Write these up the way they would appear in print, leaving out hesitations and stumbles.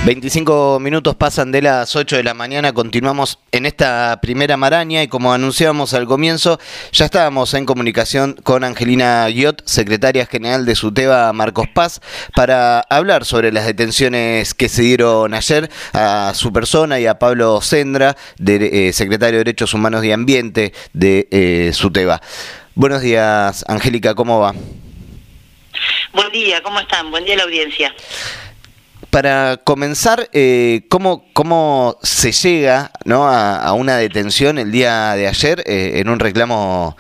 25 minutos pasan de las 8 de la mañana, continuamos en esta primera maraña y como anunciábamos al comienzo, ya estábamos en comunicación con Angelina Guiot, secretaria general de SUTEBA Marcos Paz, para hablar sobre las detenciones que se dieron ayer a su persona y a Pablo Sendra, secretario de Derechos Humanos y Ambiente de SUTEBA. Buenos días, Angélica, ¿cómo va? Buen día, ¿cómo están? Buen día a la audiencia. Para comenzar, ¿cómo se llega, ¿no?, a una detención el día de ayer en un reclamo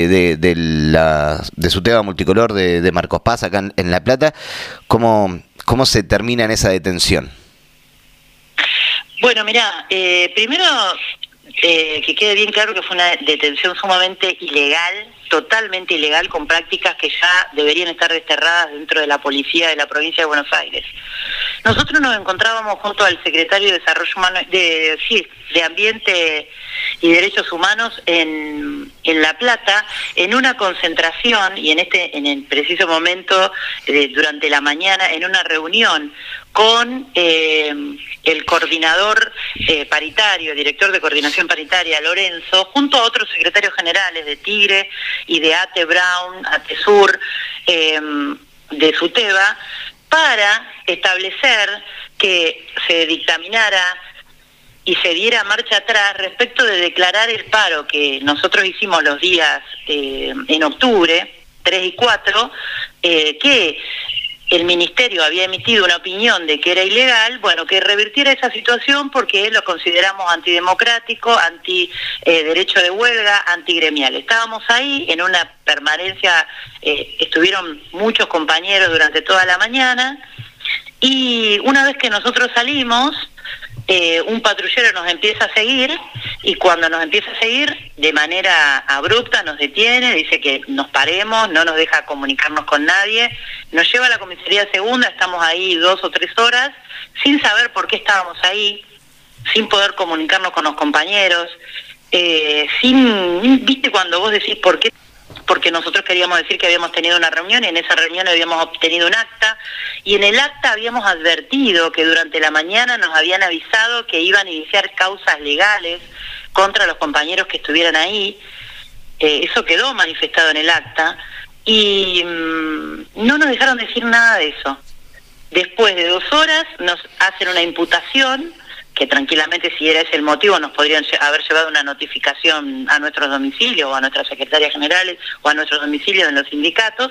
de SUTEBA Multicolor de Marcos Paz acá en La Plata? ¿Cómo se termina en esa detención? Bueno, mirá, primero que quede bien claro que fue una detención sumamente ilegal, totalmente ilegal, con prácticas que ya deberían estar desterradas dentro de la policía de la provincia de Buenos Aires. Nosotros nos encontrábamos junto al secretario de Desarrollo Humano, de Ambiente y Derechos Humanos en La Plata, en una concentración y en el preciso momento, durante la mañana, en una reunión con el coordinador paritario, el director de coordinación paritaria, Lorenzo, junto a otros secretarios generales de Tigre y de ATE Brown, ATE Sur, de SUTEBA, para establecer que se dictaminara y se diera marcha atrás respecto de declarar el paro que nosotros hicimos los días en octubre, 3 y 4, que el Ministerio había emitido una opinión de que era ilegal, bueno, que revirtiera esa situación porque lo consideramos antidemocrático, derecho de huelga, antigremial. Estábamos ahí en una permanencia, estuvieron muchos compañeros durante toda la mañana, y una vez que nosotros salimos, un patrullero nos empieza a seguir, y cuando nos empieza a seguir de manera abrupta nos detiene, dice que nos paremos, no nos deja comunicarnos con nadie, nos lleva a la comisaría segunda, estamos ahí 2 o 3 horas sin saber por qué estábamos ahí, sin poder comunicarnos con los compañeros, viste cuando vos decís por qué, porque nosotros queríamos decir que habíamos tenido una reunión y en esa reunión habíamos obtenido un acta, y en el acta habíamos advertido que durante la mañana nos habían avisado que iban a iniciar causas legales contra los compañeros que estuvieran ahí. Eso quedó manifestado en el acta y no nos dejaron decir nada de eso. Después de 2 horas nos hacen una imputación que tranquilamente, si era ese el motivo, nos podrían haber llevado una notificación a nuestros domicilios o a nuestras secretarias generales o a nuestros domicilios en los sindicatos,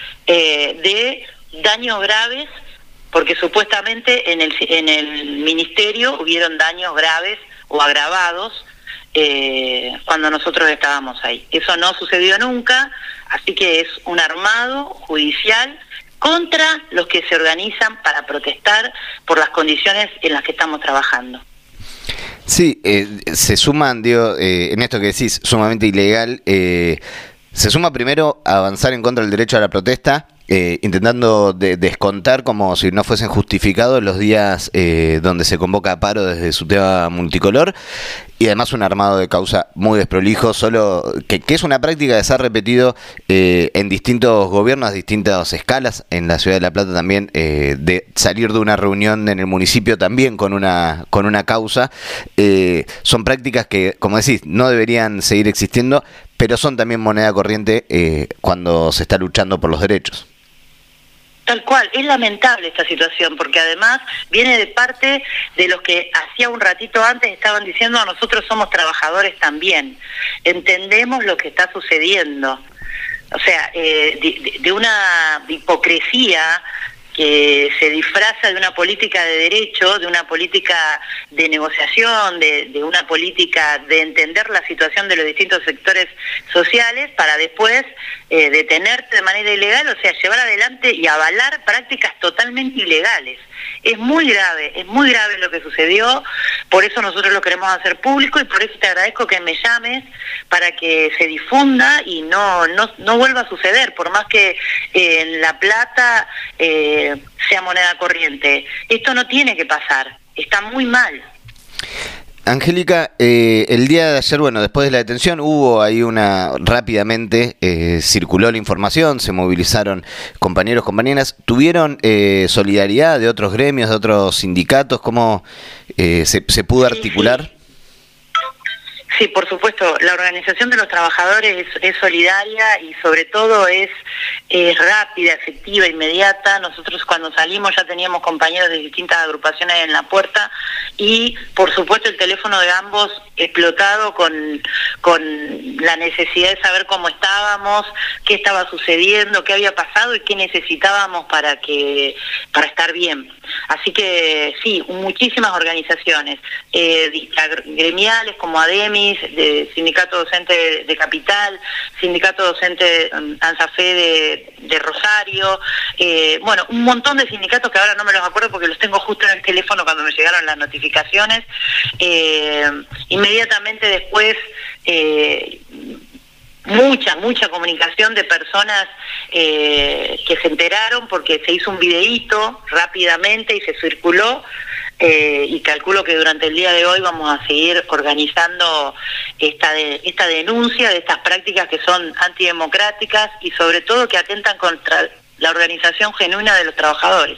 de daños graves, porque supuestamente en el ministerio hubieron daños graves o agravados cuando nosotros estábamos ahí. Eso no sucedió nunca, así que es un armado judicial contra los que se organizan para protestar por las condiciones en las que estamos trabajando. Sí, se suman, en esto que decís, sumamente ilegal, se suma primero a avanzar en contra del derecho a la protesta, intentando descontar como si no fuesen justificados los días donde se convoca a paro desde SUTEBA Multicolor, y además un armado de causa muy desprolijo, solo que es una práctica que se ha repetido en distintos gobiernos, a distintas escalas, en la ciudad de La Plata también, de salir de una reunión en el municipio también con una causa. Son prácticas que, como decís, no deberían seguir existiendo, pero son también moneda corriente cuando se está luchando por los derechos. Tal cual, es lamentable esta situación, porque además viene de parte de los que hacía un ratito antes estaban diciendo: nosotros somos trabajadores también, entendemos lo que está sucediendo. O sea, de una hipocresía que se disfraza de una política de derecho, de una política de negociación, de una política de entender la situación de los distintos sectores sociales, para después detenerte de manera ilegal, o sea, llevar adelante y avalar prácticas totalmente ilegales. Es muy grave lo que sucedió, por eso nosotros lo queremos hacer público y por eso te agradezco que me llames para que se difunda y no vuelva a suceder, por más que en La Plata sea moneda corriente. Esto no tiene que pasar, está muy mal. Angélica, el día de ayer, bueno, después de la detención hubo ahí rápidamente circuló la información, se movilizaron compañeros, compañeras, ¿tuvieron solidaridad de otros gremios, de otros sindicatos? ¿Cómo se pudo articular? Sí, por supuesto, la organización de los trabajadores es solidaria y sobre todo es rápida, efectiva, inmediata. Nosotros cuando salimos ya teníamos compañeros de distintas agrupaciones en la puerta y por supuesto el teléfono de ambos explotado con la necesidad de saber cómo estábamos, qué estaba sucediendo, qué había pasado y qué necesitábamos para estar bien. Así que sí, muchísimas organizaciones gremiales como ADEMIS, de Sindicato Docente de Capital, Sindicato Docente ANSAFE de Rosario, bueno, un montón de sindicatos que ahora no me los acuerdo porque los tengo justo en el teléfono cuando me llegaron las notificaciones. Inmediatamente después mucha comunicación de personas que se enteraron porque se hizo un videíto rápidamente y se circuló, y calculo que durante el día de hoy vamos a seguir organizando esta denuncia de estas prácticas que son antidemocráticas y sobre todo que atentan contra la organización genuina de los trabajadores.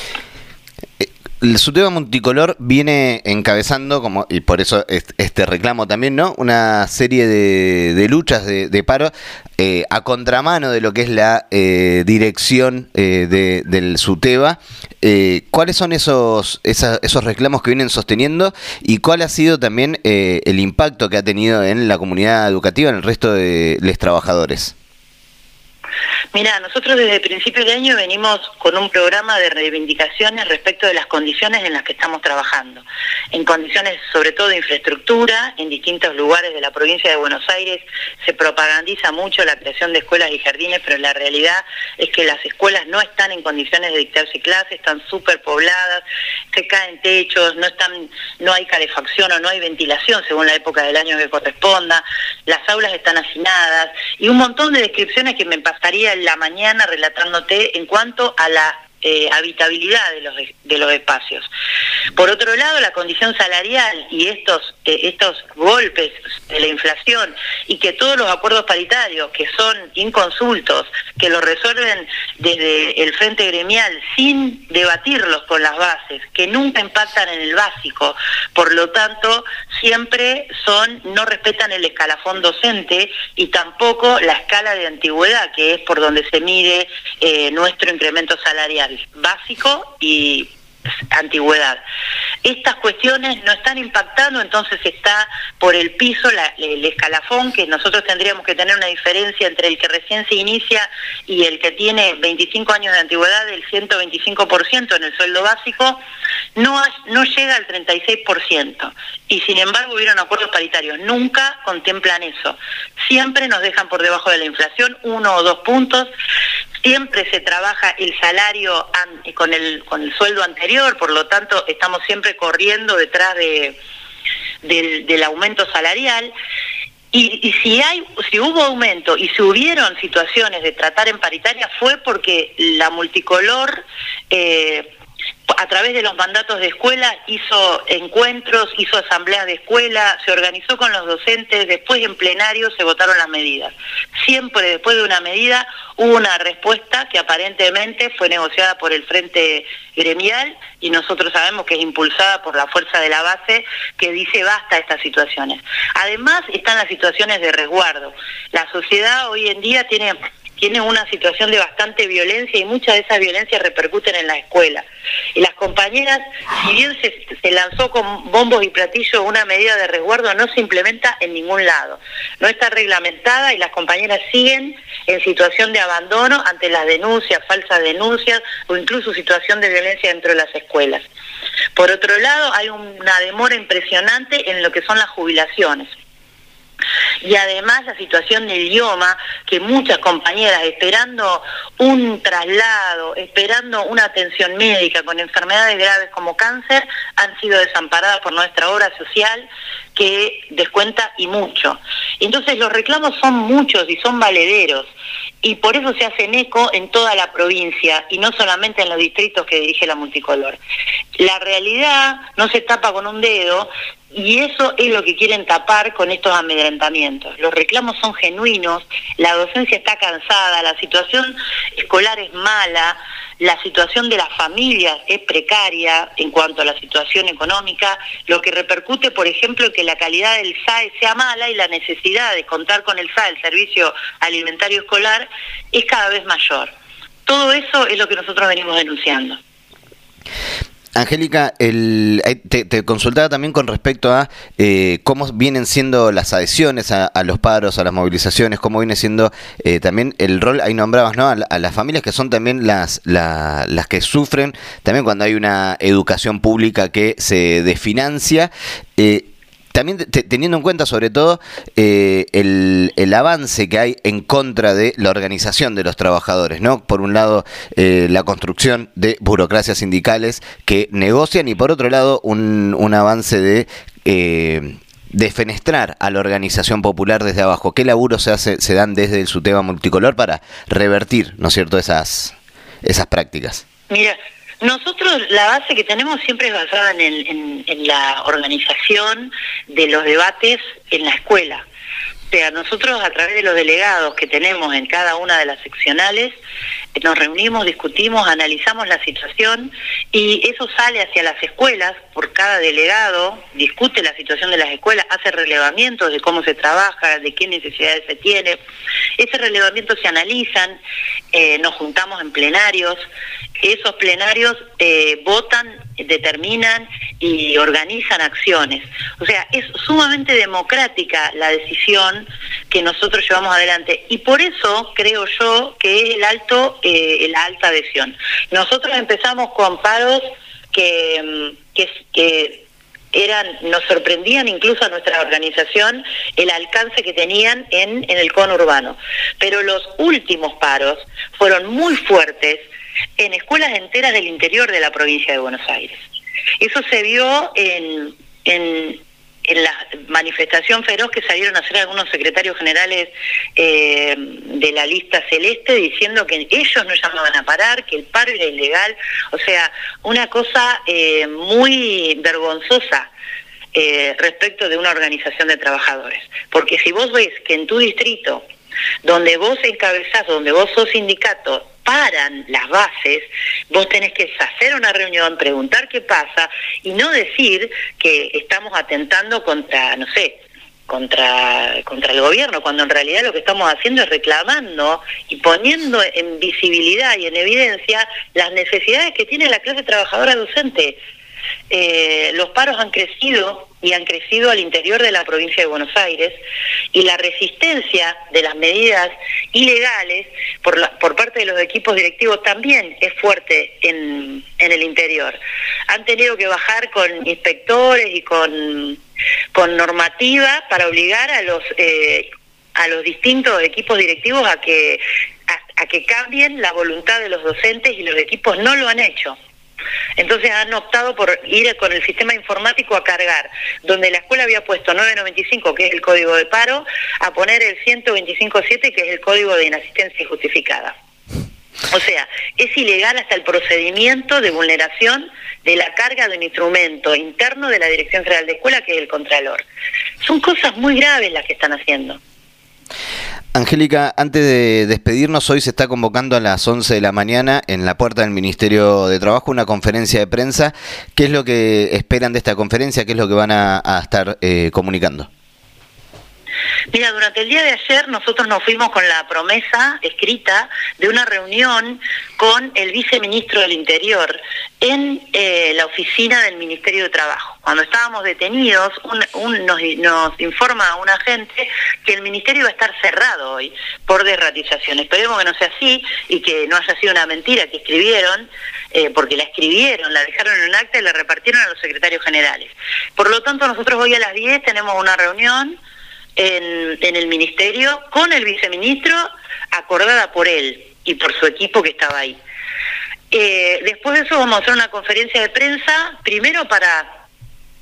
El Suteba Multicolor viene encabezando, y por eso este reclamo también, ¿no?, una serie de luchas, de paro, a contramano de lo que es la dirección del Suteba. ¿Cuáles son esos reclamos que vienen sosteniendo y cuál ha sido también el impacto que ha tenido en la comunidad educativa, en el resto de los trabajadores? Mira, nosotros desde el principio de año venimos con un programa de reivindicaciones respecto de las condiciones en las que estamos trabajando, en condiciones sobre todo de infraestructura. En distintos lugares de la provincia de Buenos Aires se propagandiza mucho la creación de escuelas y jardines, pero la realidad es que las escuelas no están en condiciones de dictarse clases, están súper pobladas, se caen techos, no hay calefacción o no hay ventilación según la época del año que corresponda, las aulas están hacinadas y un montón de descripciones que me pasaría en la mañana relatándote en cuanto a la habitabilidad de los espacios. Por otro lado, la condición salarial y estos golpes de la inflación y que todos los acuerdos paritarios que son inconsultos, que los resuelven desde el frente gremial sin debatirlos con las bases, que nunca impactan en el básico, por lo tanto siempre no respetan el escalafón docente y tampoco la escala de antigüedad, que es por donde se mide nuestro incremento salarial básico y antigüedad. Estas cuestiones no están impactando, entonces está por el piso el escalafón, que nosotros tendríamos que tener una diferencia entre el que recién se inicia y el que tiene 25 años de antigüedad del 125% en el sueldo básico, no llega al 36%. Y sin embargo hubieron acuerdos paritarios, nunca contemplan eso. Siempre nos dejan por debajo de la inflación 1 o 2 puntos. Siempre se trabaja el salario con el sueldo anterior, por lo tanto estamos siempre corriendo detrás del aumento salarial. Y si hubo aumento y si hubieron situaciones de tratar en paritaria fue porque la Multicolor a través de los mandatos de escuela hizo encuentros, hizo asambleas de escuela, se organizó con los docentes, después en plenario se votaron las medidas. Siempre después de una medida hubo una respuesta que aparentemente fue negociada por el frente gremial y nosotros sabemos que es impulsada por la fuerza de la base que dice basta a estas situaciones. Además están las situaciones de resguardo. La sociedad hoy en día tiene una situación de bastante violencia y muchas de esas violencias repercuten en la escuela. Y las compañeras, si bien se lanzó con bombos y platillos una medida de resguardo, no se implementa en ningún lado. No está reglamentada y las compañeras siguen en situación de abandono ante las denuncias, falsas denuncias o incluso situación de violencia dentro de las escuelas. Por otro lado, hay una demora impresionante en lo que son las jubilaciones. Y además la situación del idioma, que muchas compañeras esperando un traslado, esperando una atención médica con enfermedades graves como cáncer, han sido desamparadas por nuestra obra social que descuenta y mucho. Entonces los reclamos son muchos y son valederos y por eso se hacen eco en toda la provincia y no solamente en los distritos que dirige la Multicolor. La realidad no se tapa con un dedo Y eso es lo que quieren tapar con estos amedrentamientos. Los reclamos son genuinos, la docencia está cansada, la situación escolar es mala, la situación de las familias es precaria en cuanto a la situación económica, lo que repercute, por ejemplo, en que la calidad del SAE sea mala y la necesidad de contar con el SAE, el Servicio Alimentario Escolar, es cada vez mayor. Todo eso es lo que nosotros venimos denunciando. Angélica, te consultaba también con respecto a cómo vienen siendo las adhesiones a los paros, a las movilizaciones, cómo viene siendo también el rol, ahí nombrabas, ¿no? A las familias que son también las que sufren, también cuando hay una educación pública que se desfinancia. También teniendo en cuenta sobre todo el avance que hay en contra de la organización de los trabajadores, ¿no? Por un lado, la construcción de burocracias sindicales que negocian y por otro lado un avance de defenestrar a la organización popular desde abajo. ¿Qué laburo se dan desde el SUTEBA multicolor para revertir, ¿no es cierto?, esas prácticas? Mira, nosotros la base que tenemos siempre es basada en la organización de los debates en la escuela. O sea, nosotros a través de los delegados que tenemos en cada una de las seccionales, nos reunimos, discutimos, analizamos la situación y eso sale hacia las escuelas, por cada delegado discute la situación de las escuelas, hace relevamientos de cómo se trabaja, de qué necesidades se tiene. Ese relevamiento se analizan, nos juntamos en plenarios, esos plenarios votan, determinan y organizan acciones. O sea, es sumamente democrática la decisión que nosotros llevamos adelante y por eso creo yo que es la alta adhesión. Nosotros empezamos con paros que nos sorprendían incluso a nuestra organización el alcance que tenían en el conurbano. Pero los últimos paros fueron muy fuertes en escuelas enteras del interior de la provincia de Buenos Aires. Eso se vio en la manifestación feroz que salieron a hacer algunos secretarios generales de la lista celeste diciendo que ellos no llamaban a parar, que el paro era ilegal. O sea, una cosa muy vergonzosa respecto de una organización de trabajadores. Porque si vos ves que en tu distrito, donde vos encabezás, donde vos sos sindicato, paran las bases, vos tenés que hacer una reunión, preguntar qué pasa y no decir que estamos atentando contra el gobierno, cuando en realidad lo que estamos haciendo es reclamando y poniendo en visibilidad y en evidencia las necesidades que tiene la clase trabajadora docente. Los paros han crecido y han crecido al interior de la provincia de Buenos Aires y la resistencia de las medidas ilegales por parte de los equipos directivos también es fuerte en el interior. Han tenido que bajar con inspectores y con normativa para obligar a los distintos equipos directivos a que cambien la voluntad de los docentes y los equipos no lo han hecho. Entonces han optado por ir con el sistema informático a cargar, donde la escuela había puesto 995, que es el código de paro, a poner el 125.7, que es el código de inasistencia injustificada. O sea, es ilegal hasta el procedimiento de vulneración de la carga de un instrumento interno de la Dirección Federal de Escuela, que es el Contralor. Son cosas muy graves las que están haciendo. Angélica, antes de despedirnos, hoy se está convocando a las 11 de la mañana en la puerta del Ministerio de Trabajo una conferencia de prensa. ¿Qué es lo que esperan de esta conferencia? ¿Qué es lo que van a estar comunicando? Mira, durante el día de ayer nosotros nos fuimos con la promesa escrita de una reunión con el viceministro del Interior en la oficina del Ministerio de Trabajo. Cuando estábamos detenidos, nos informa un agente que el ministerio va a estar cerrado hoy por desratización. Esperemos que no sea así y que no haya sido una mentira que escribieron, porque la escribieron, la dejaron en un acta y la repartieron a los secretarios generales. Por lo tanto, nosotros hoy a las 10 tenemos una reunión en el ministerio con el viceministro, acordada por él y por su equipo que estaba ahí. Después de eso vamos a hacer una conferencia de prensa, primero para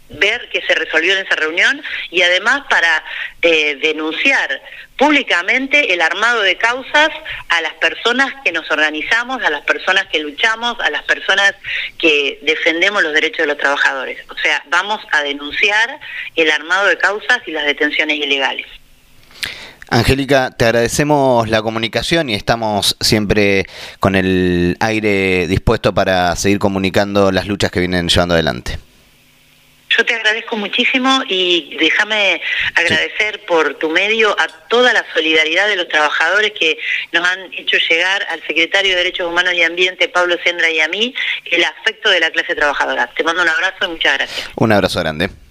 ver qué se resolvió en esa reunión y además para denunciar públicamente el armado de causas a las personas que nos organizamos, a las personas que luchamos, a las personas que defendemos los derechos de los trabajadores. O sea, vamos a denunciar el armado de causas y las detenciones ilegales. Angélica, te agradecemos la comunicación y estamos siempre con el aire dispuesto para seguir comunicando las luchas que vienen llevando adelante. Yo te agradezco muchísimo y déjame agradecer por tu medio a toda la solidaridad de los trabajadores que nos han hecho llegar al secretario de Derechos Humanos y Ambiente, Pablo Sendra, y a mí, el afecto de la clase trabajadora. Te mando un abrazo y muchas gracias. Un abrazo grande.